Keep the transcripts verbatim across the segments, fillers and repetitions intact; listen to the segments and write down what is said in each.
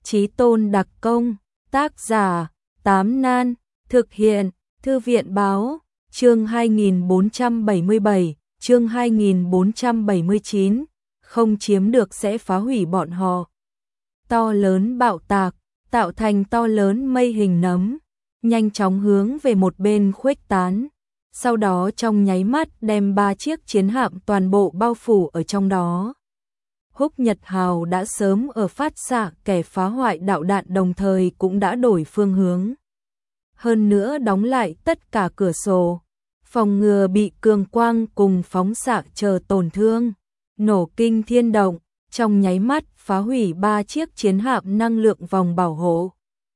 Chí Tôn đặc công, tác giả, Tám Nan, thực hiện, Thư viện báo, chương hai nghìn bốn trăm bảy mươi bảy, chương hai nghìn bốn trăm bảy mươi chín, không chiếm được sẽ phá hủy bọn họ. To lớn bạo tạc, tạo thành to lớn mây hình nấm, nhanh chóng hướng về một bên khuếch tán, sau đó trong nháy mắt đem ba chiếc chiến hạm toàn bộ bao phủ ở trong đó. Húc Nhật Hào đã sớm ở phát xạ kẻ phá hoại đạo đạn, đồng thời cũng đã đổi phương hướng. Hơn nữa đóng lại tất cả cửa sổ, phòng ngừa bị cường quang cùng phóng xạ chờ tổn thương, nổ kinh thiên động, trong nháy mắt phá hủy ba chiếc chiến hạm năng lượng vòng bảo hộ.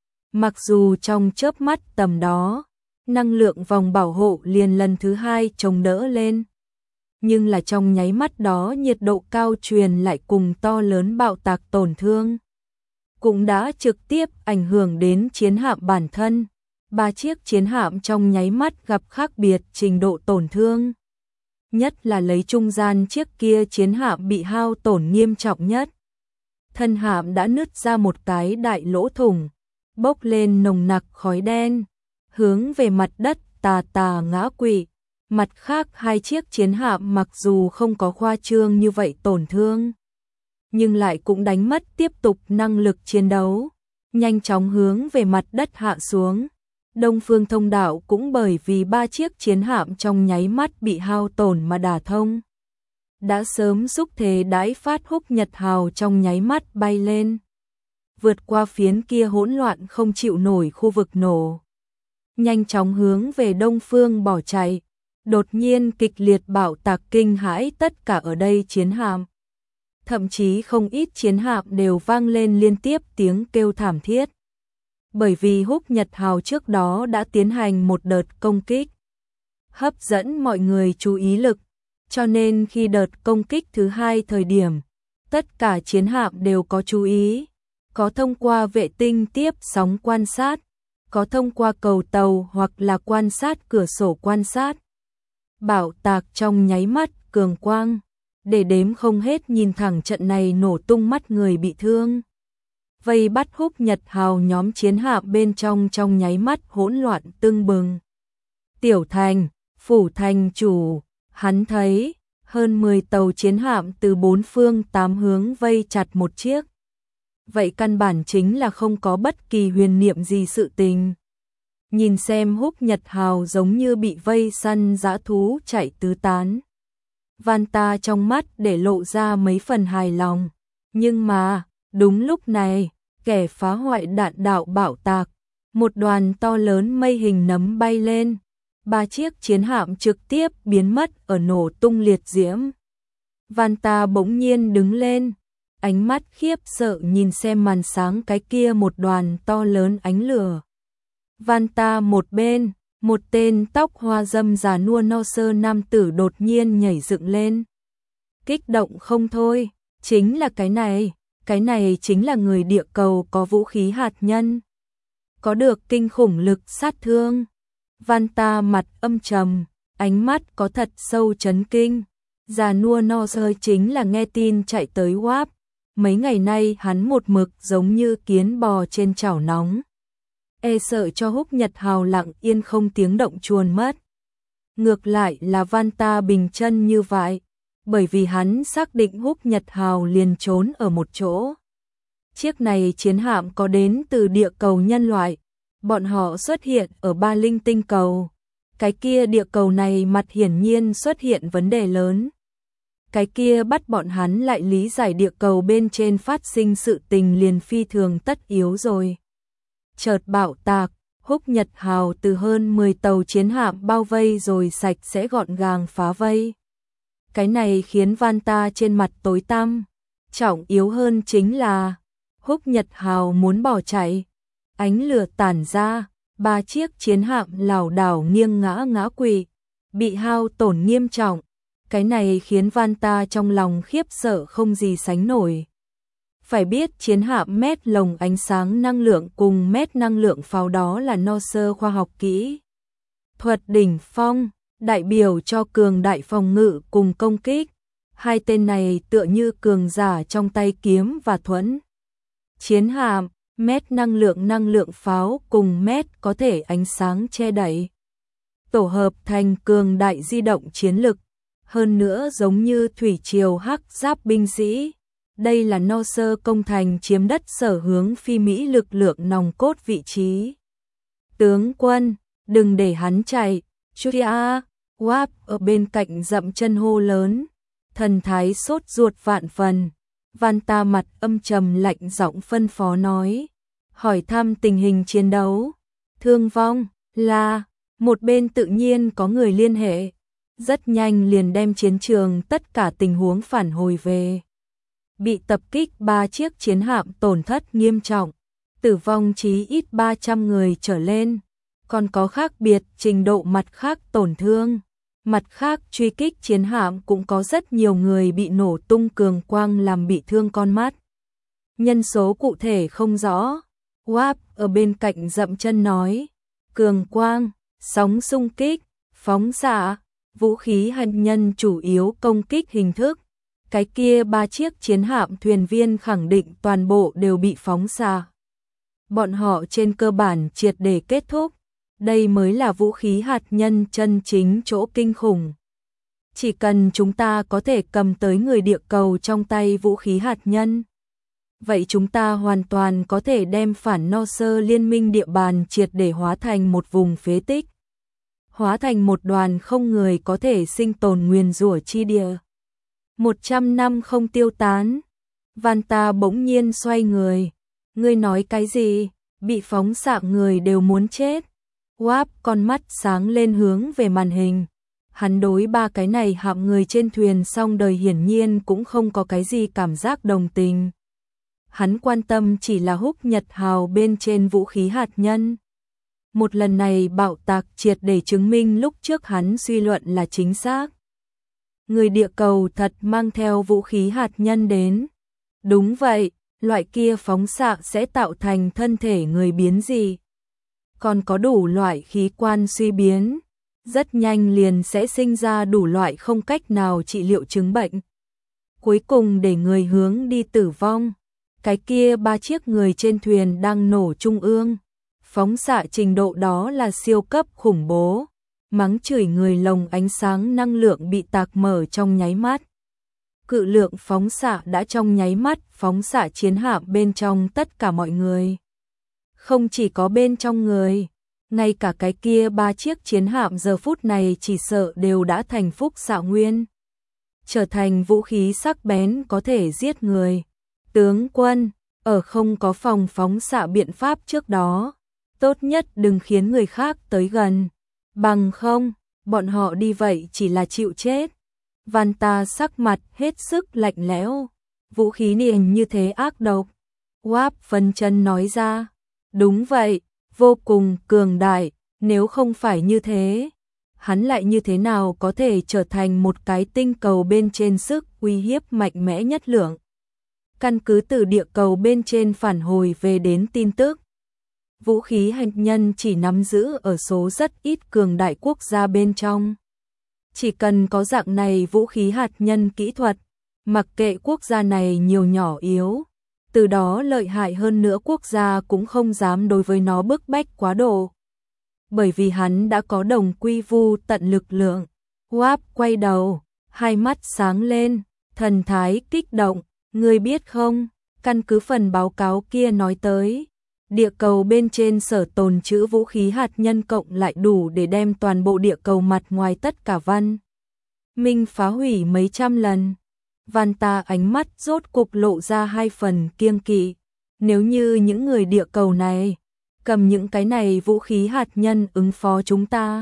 Mặc dù trong chớp mắt tầm đó, năng lượng vòng bảo hộ liền lần thứ hai chống đỡ lên, nhưng là trong nháy mắt đó nhiệt độ cao truyền lại cùng to lớn bạo tạc tổn thương, cũng đã trực tiếp ảnh hưởng đến chiến hạm bản thân. Ba chiếc chiến hạm trong nháy mắt gặp khác biệt trình độ tổn thương. Nhất là lấy trung gian chiếc kia chiến hạm bị hao tổn nghiêm trọng nhất. Thân hạm đã nứt ra một cái đại lỗ thủng, bốc lên nồng nặc khói đen, hướng về mặt đất tà tà ngã quỵ. Mặt khác hai chiếc chiến hạm mặc dù không có khoa trương như vậy tổn thương, nhưng lại cũng đánh mất tiếp tục năng lực chiến đấu, nhanh chóng hướng về mặt đất hạ xuống. Đông Phương Thông Đạo cũng bởi vì ba chiếc chiến hạm trong nháy mắt bị hao tổn mà đả thông. Đã sớm xúc thế đãi phát Húc Nhật Hào trong nháy mắt bay lên, vượt qua phiến kia hỗn loạn không chịu nổi khu vực nổ, nhanh chóng hướng về đông phương bỏ chạy. Đột nhiên kịch liệt bạo tạc kinh hãi tất cả ở đây chiến hạm. Thậm chí không ít chiến hạm đều vang lên liên tiếp tiếng kêu thảm thiết. Bởi vì Húc Nhật Hào trước đó đã tiến hành một đợt công kích, hấp dẫn mọi người chú ý lực, cho nên khi đợt công kích thứ hai thời điểm, tất cả chiến hạm đều có chú ý, có thông qua vệ tinh tiếp sóng quan sát, có thông qua cầu tàu hoặc là quan sát cửa sổ quan sát. Bạo tạc trong nháy mắt cường quang, để đếm không hết nhìn thẳng trận này nổ tung mắt người bị thương. Vây bắt Húc Nhật Hào nhóm chiến hạm bên trong trong nháy mắt hỗn loạn tưng bừng. Tiểu Thành, phủ thành chủ, hắn thấy hơn mười tàu chiến hạm từ bốn phương tám hướng vây chặt một chiếc. Vậy căn bản chính là không có bất kỳ huyền niệm gì sự tình. Nhìn xem Húc Nhật Hào giống như bị vây săn dã thú chạy tứ tán. Vanta trong mắt để lộ ra mấy phần hài lòng. Nhưng mà, đúng lúc này, kẻ phá hoại đạn đạo bạo tạc, một đoàn to lớn mây hình nấm bay lên. Ba chiếc chiến hạm trực tiếp biến mất ở nổ tung liệt diễm. Vanta bỗng nhiên đứng lên, ánh mắt khiếp sợ nhìn xem màn sáng cái kia một đoàn to lớn ánh lửa. Vanta một bên, một tên tóc hoa râm già nua no sơ nam tử đột nhiên nhảy dựng lên. Kích động không thôi, chính là cái này, cái này chính là người địa cầu có vũ khí hạt nhân, có được kinh khủng lực sát thương. Vanta mặt âm trầm, ánh mắt có thật sâu chấn kinh. Già nua no sơ chính là nghe tin chạy tới Wap. Mấy ngày nay hắn một mực giống như kiến bò trên chảo nóng, e sợ cho Húc Nhật Hào lặng yên không tiếng động chuồn mất. Ngược lại là Vanta bình chân như vậy, bởi vì hắn xác định Húc Nhật Hào liền trốn ở một chỗ. Chiếc này chiến hạm có đến từ địa cầu nhân loại, bọn họ xuất hiện ở Ba Linh tinh cầu. Cái kia địa cầu này mặt hiển nhiên xuất hiện vấn đề lớn. Cái kia bắt bọn hắn lại lý giải địa cầu bên trên phát sinh sự tình liền phi thường tất yếu rồi. Chợt bạo tạc, Húc Nhật Hào từ hơn mười tàu chiến hạm bao vây rồi sạch sẽ gọn gàng phá vây. Cái này khiến Vanta trên mặt tối tăm. Trọng yếu hơn chính là Húc Nhật Hào muốn bỏ chạy. Ánh lửa tản ra, ba chiếc chiến hạm lảo đảo nghiêng ngã ngã quỵ, bị hao tổn nghiêm trọng. Cái này khiến Vanta trong lòng khiếp sợ không gì sánh nổi. Phải biết chiến hạm mét lồng ánh sáng năng lượng cùng mét năng lượng pháo đó là no sơ khoa học kỹ thuật đỉnh phong, đại biểu cho cường đại phòng ngự cùng công kích. Hai tên này tựa như cường giả trong tay kiếm và thuẫn. Chiến hạm, mét năng lượng năng lượng pháo cùng mét có thể ánh sáng che đậy. Tổ hợp thành cường đại di động chiến lực, hơn nữa giống như thủy triều hắc giáp binh sĩ. Đây là no sơ công thành chiếm đất sở hướng phi Mỹ lực lượng nòng cốt vị trí. Tướng quân, đừng để hắn chạy, Julia, Wap ở bên cạnh dậm chân hô lớn, thần thái sốt ruột vạn phần. Vanta mặt âm trầm lạnh giọng phân phó nói, hỏi thăm tình hình chiến đấu, thương vong, là, một bên tự nhiên có người liên hệ, rất nhanh liền đem chiến trường tất cả tình huống phản hồi về. Bị tập kích ba chiếc chiến hạm tổn thất nghiêm trọng, tử vong chí ít ba trăm người trở lên, còn có khác biệt trình độ mặt khác tổn thương. Mặt khác truy kích chiến hạm cũng có rất nhiều người bị nổ tung cường quang làm bị thương con mắt. Nhân số cụ thể không rõ. Wap ở bên cạnh dậm chân nói, cường quang, sóng xung kích, phóng xạ, vũ khí hạt nhân chủ yếu công kích hình thức. Cái kia ba chiếc chiến hạm thuyền viên khẳng định toàn bộ đều bị phóng xạ. Bọn họ trên cơ bản triệt để kết thúc. Đây mới là vũ khí hạt nhân chân chính chỗ kinh khủng. Chỉ cần chúng ta có thể cầm tới người địa cầu trong tay vũ khí hạt nhân, vậy chúng ta hoàn toàn có thể đem phản no sơ liên minh địa bàn triệt để hóa thành một vùng phế tích. Hóa thành một đoàn không người có thể sinh tồn nguyền rủa chi địa. Một trăm năm không tiêu tán. Vanta bỗng nhiên xoay người. Ngươi nói cái gì? Bị phóng xạ người đều muốn chết. Wap con mắt sáng lên hướng về màn hình. Hắn đối ba cái này hạm người trên thuyền xong đời hiển nhiên cũng không có cái gì cảm giác đồng tình. Hắn quan tâm chỉ là húc nhật hào bên trên vũ khí hạt nhân. Một lần này bạo tạc triệt để chứng minh lúc trước hắn suy luận là chính xác. Người địa cầu thật mang theo vũ khí hạt nhân đến. Đúng vậy, loại kia phóng xạ sẽ tạo thành thân thể người biến gì. Còn có đủ loại khí quan suy biến, rất nhanh liền sẽ sinh ra đủ loại không cách nào trị liệu chứng bệnh. Cuối cùng để người hướng đi tử vong. Cái kia ba chiếc người trên thuyền đang nổ trung ương. Phóng xạ trình độ đó là siêu cấp khủng bố. Mắng chửi người lồng ánh sáng năng lượng bị tạc mở trong nháy mắt. Cự lượng phóng xạ đã trong nháy mắt phóng xạ chiến hạm bên trong tất cả mọi người. Không chỉ có bên trong người, ngay cả cái kia ba chiếc chiến hạm giờ phút này chỉ sợ đều đã thành phúc xạ nguyên. Trở thành vũ khí sắc bén có thể giết người. Tướng quân, ở không có phòng phóng xạ biện pháp trước đó, tốt nhất đừng khiến người khác tới gần. Bằng không, bọn họ đi vậy chỉ là chịu chết. Vanta sắc mặt hết sức lạnh lẽo. Vũ khí niềm như thế ác độc. Wap phân chân nói ra. Đúng vậy, vô cùng cường đại, nếu không phải như thế, hắn lại như thế nào có thể trở thành một cái tinh cầu bên trên sức uy hiếp mạnh mẽ nhất lượng. Căn cứ từ địa cầu bên trên phản hồi về đến tin tức, vũ khí hạt nhân chỉ nắm giữ ở số rất ít cường đại quốc gia bên trong. Chỉ cần có dạng này vũ khí hạt nhân kỹ thuật, mặc kệ quốc gia này nhiều nhỏ yếu, từ đó lợi hại hơn nữa quốc gia cũng không dám đối với nó bức bách quá độ. Bởi vì hắn đã có đồng quy vu tận lực lượng. Wap quay đầu, hai mắt sáng lên, thần thái kích động, ngươi biết không, căn cứ phần báo cáo kia nói tới, địa cầu bên trên sở tồn trữ vũ khí hạt nhân cộng lại đủ để đem toàn bộ địa cầu mặt ngoài tất cả văn minh phá hủy mấy trăm lần. Vanta ánh mắt rốt cục lộ ra hai phần kiêng kỵ. Nếu như những người địa cầu này cầm những cái này vũ khí hạt nhân ứng phó chúng ta.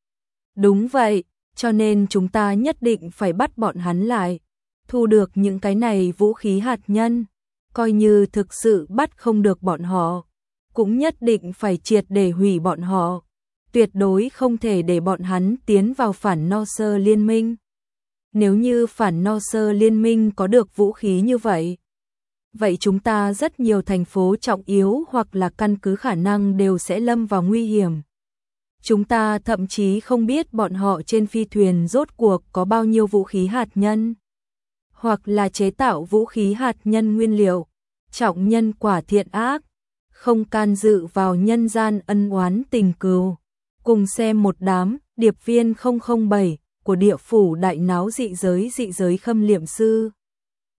Đúng vậy, cho nên chúng ta nhất định phải bắt bọn hắn lại. Thu được những cái này vũ khí hạt nhân. Coi như thực sự bắt không được bọn họ, cũng nhất định phải triệt để hủy bọn họ. Tuyệt đối không thể để bọn hắn tiến vào phản no sơ liên minh. Nếu như phản no sơ liên minh có được vũ khí như vậy, vậy chúng ta rất nhiều thành phố trọng yếu hoặc là căn cứ khả năng đều sẽ lâm vào nguy hiểm. Chúng ta thậm chí không biết bọn họ trên phi thuyền rốt cuộc có bao nhiêu vũ khí hạt nhân, hoặc là chế tạo vũ khí hạt nhân nguyên liệu, trọng nhân quả thiện ác. không can dự vào nhân gian ân oán tình cừu. Cùng xem một đám điệp viên không không bảy của địa phủ đại náo dị giới dị giới khâm liệm sư.